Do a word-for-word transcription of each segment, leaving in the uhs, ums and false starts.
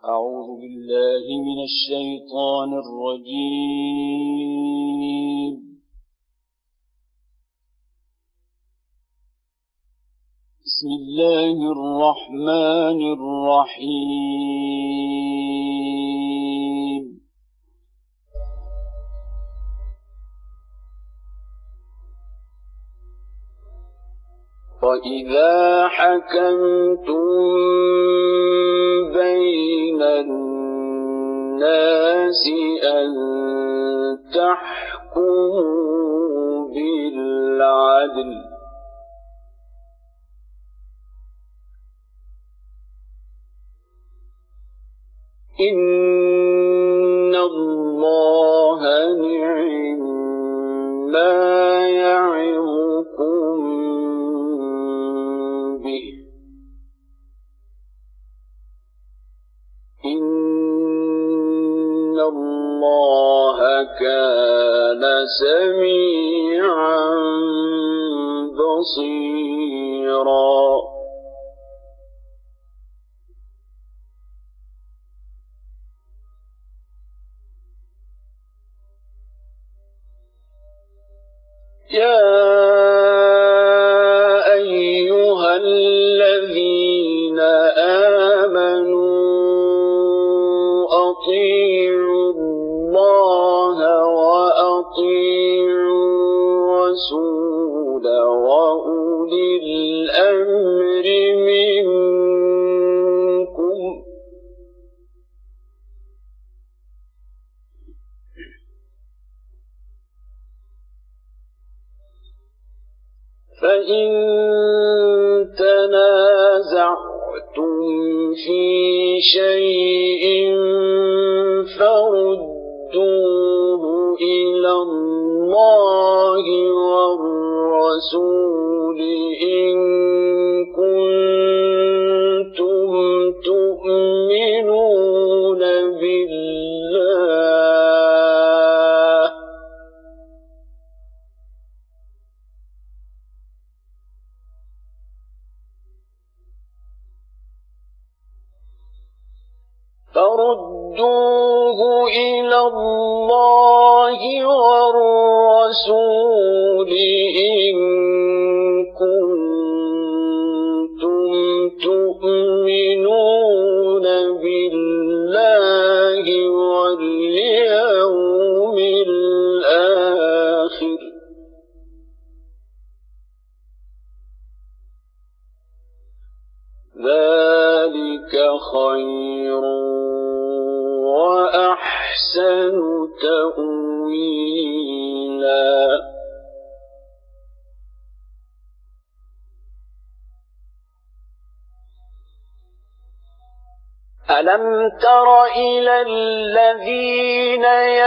أعوذ بالله من الشيطان الرجيم. بسم الله الرحمن الرحيم. وإذا حكمتم بين الناس أن تحكموا بالعدل إن الله نعم ما يعظكم به إن الله كان سميعا بصيرا. يا أيها الذين آمنوا أطيعوا الله وأطيعوا الرسول وأولي الأمر منكم فإن تنازعتم في شيء فردوه إلى الله والرسول إن كنتم تؤمنون بالله فردوه إلى الله والرسول إن كنتم تؤمنون بالله واليوم الآخر ذلك خير وأحسن تأويلا. ألم تر إلى الذين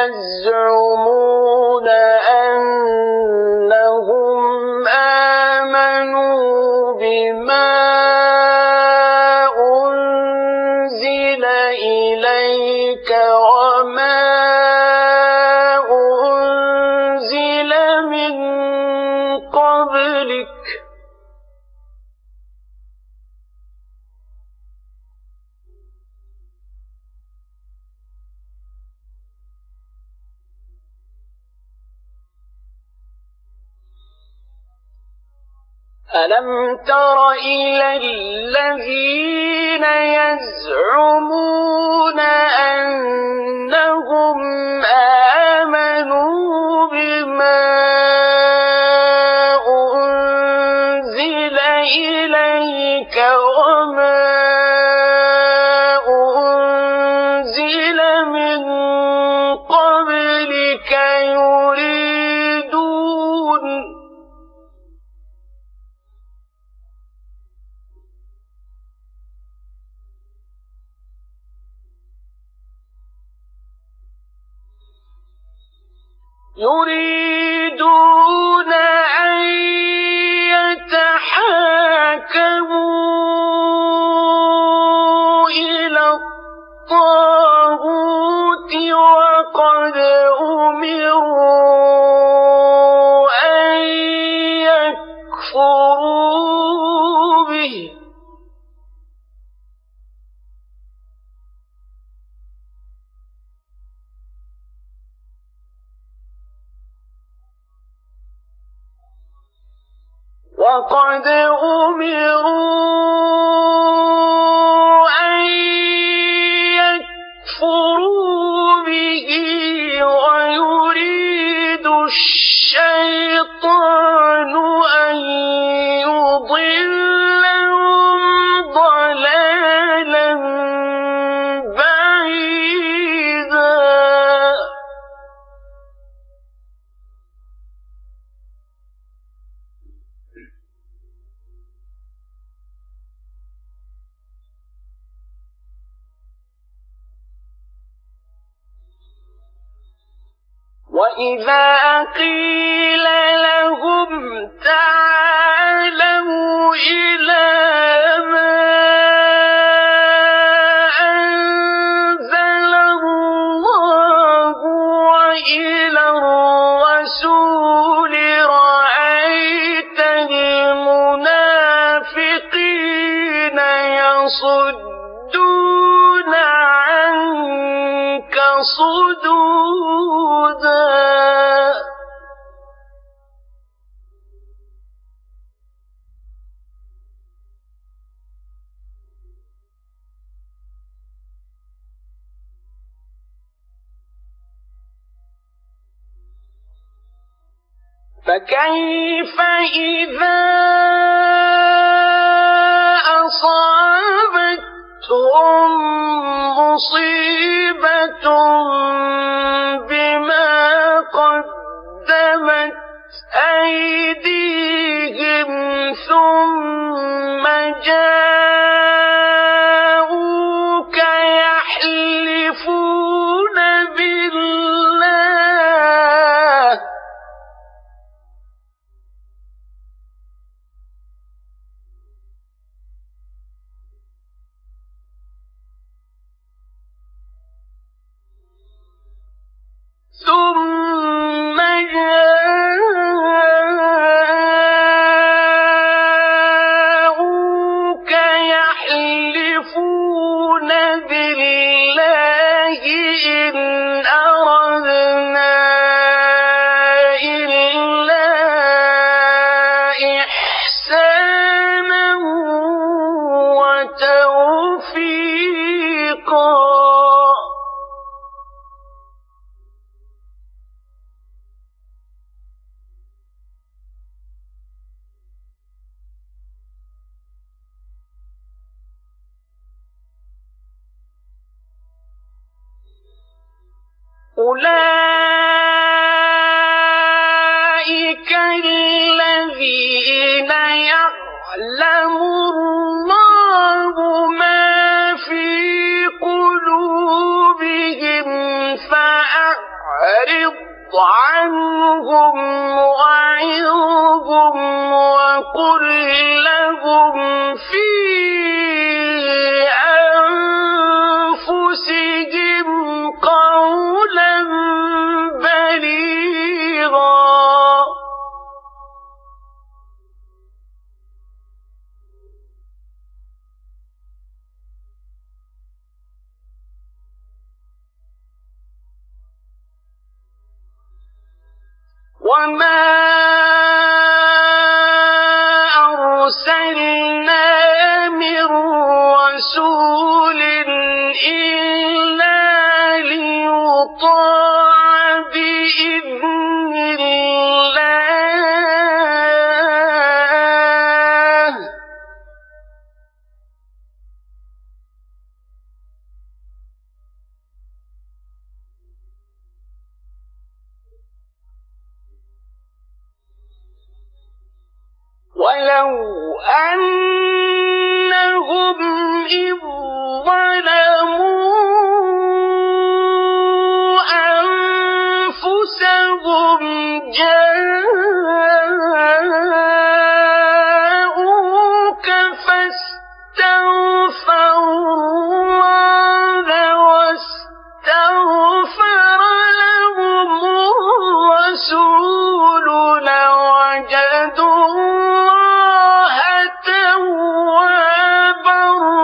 يزعمون أنهم آمنوا بما أنزل إليك وما أنزل من قبلك ألم تر إلى الذين يزعمون أنهم آمنوا بما أنزل إليك وما أنزل من قبلك يريدون يريدون أن يتحاكموا إلى الطاغوت وقد أمروا أن يكفروا به وقد أمروا أن يكفروا به ويريد الشيطان أن يضلهم ضلالا بعيدا. وإذا قيل لهم تعالوا إلى ما أنزل الله وإلى الرسول رأيت المنافقين يصدون عنك صدودا. فكيف إذا أصابتهم مصيبة بما قدمت أيديهم ثم جاءوك يحلفون بالله ثم جاءوك يحلفون بالله إن أردنا إلا إحسانا وتوفيقا. أولئك الذين يعلم الله ما في قلوبهم فأعرض عنهم وعظهم وقل لهم في أنفسهم قولا بليغا. وما أرسلنا من رسول إلا ليطاع بإذن الله ولو أنهم إذ ظلموا أنفسهم جاءوك فاستغفروا الله واستغفر لهم الرسول لوجدوا الله توابا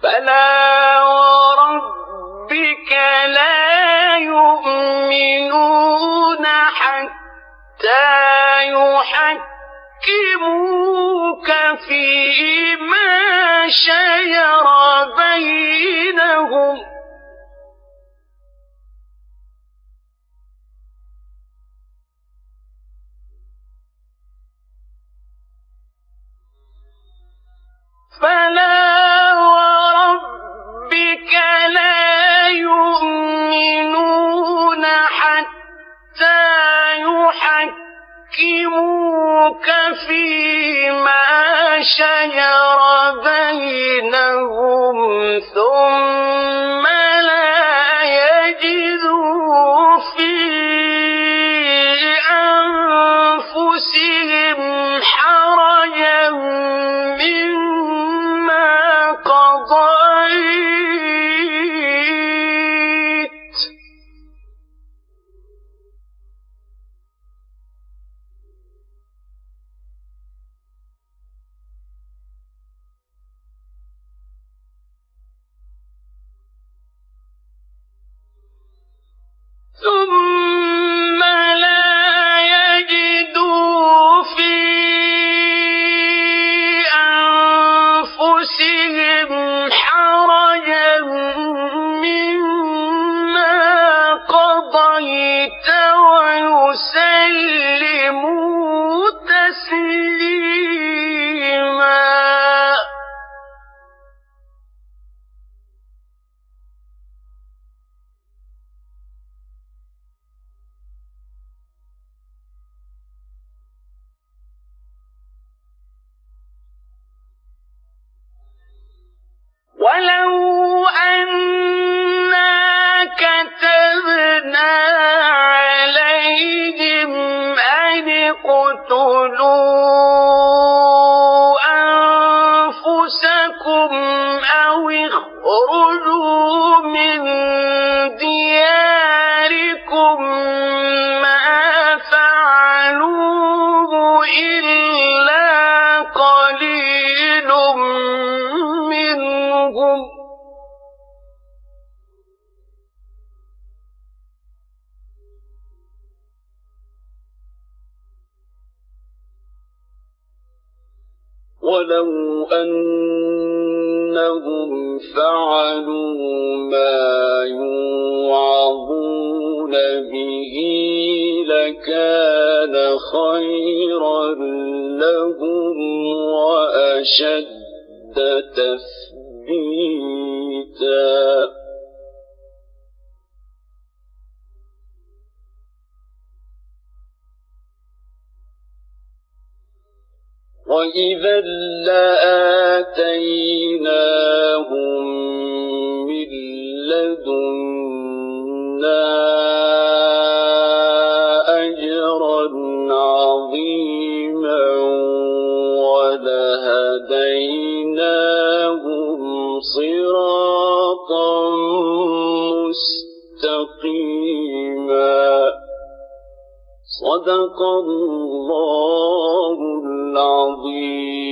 فلا وربك لا يؤمنون حتى يحكموك فيما شجر بينهم فلا وربك لا يؤمنون حتى يحكموك فيما شجر بينهم ثم لا يجدوا في أنفسهم حرجا مما قضيت ثم لا يجدوا في أنفسهم حرجا مما قضيت ويسلموا تسليما ولو أنا كتبنا عليهم أن اقتلوا أنفسكم أو اخرجوا من دياركم ما فعلوه إلا قليل منهم ولو أنهم فعلوا ما يوعظون به لكان خيرا لهم وأشد تثبيتا وإذا لآتيناهم من لدنا أجرا عظيما ولهديناهم صراطا مستقيما صدق الله العظيم.